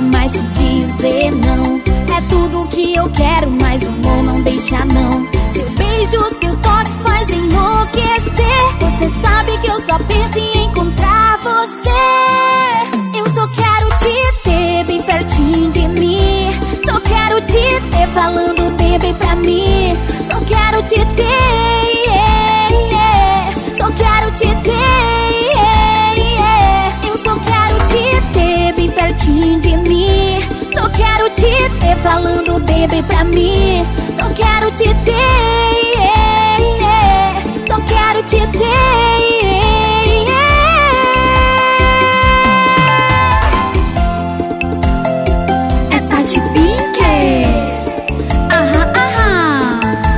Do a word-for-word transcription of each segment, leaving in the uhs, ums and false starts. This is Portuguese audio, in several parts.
mais te dizer não. É tudo que eu quero, mas o amor não deixa não. Seu beijo, seu toque faz enlouquecer. Você sabe que eu só penso em encontrar você. Eu só quero te ter bem pertinho de mim. Só quero te ter falando bem bem pra mim. Só quero te ter, yeah, yeah. Só quero te ter, yeah, yeah. Eu só quero te ter bem pertinho de mim. Só quero te ter falando bem bem pra mim. Só quero te ter, yeah, yeah. Só quero te ter, yeah, yeah. É Tati Pink. Aham, aham.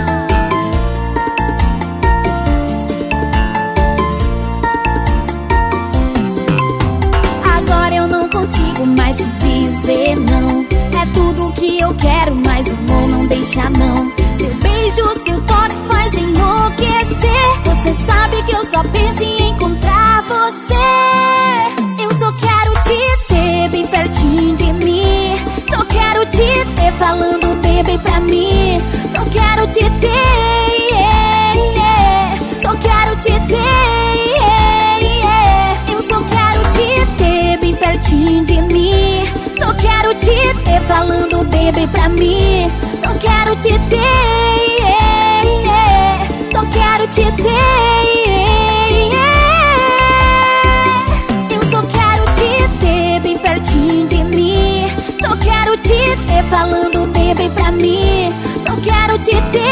Agora eu não consigo mais te dizer não. É tudo que eu quero, mas o amor não deixa não. Seu beijo, seu toque faz enlouquecer. Você sabe que eu só penso em encontrar você. Eu só quero te ter bem pertinho de mim. Só quero te ter falando bem bem pra mim. Só quero te ter, yeah, yeah. Só quero te ter, yeah, yeah. Eu só quero te ter bem pertinho de mim. Só quero te ter falando bem bem pra mim. Só quero te ter, yeah, yeah. Só quero te ter, yeah, yeah. Eu só quero te ter bem pertinho de mim. Só quero te ter falando bem bem pra mim. Só quero te ter.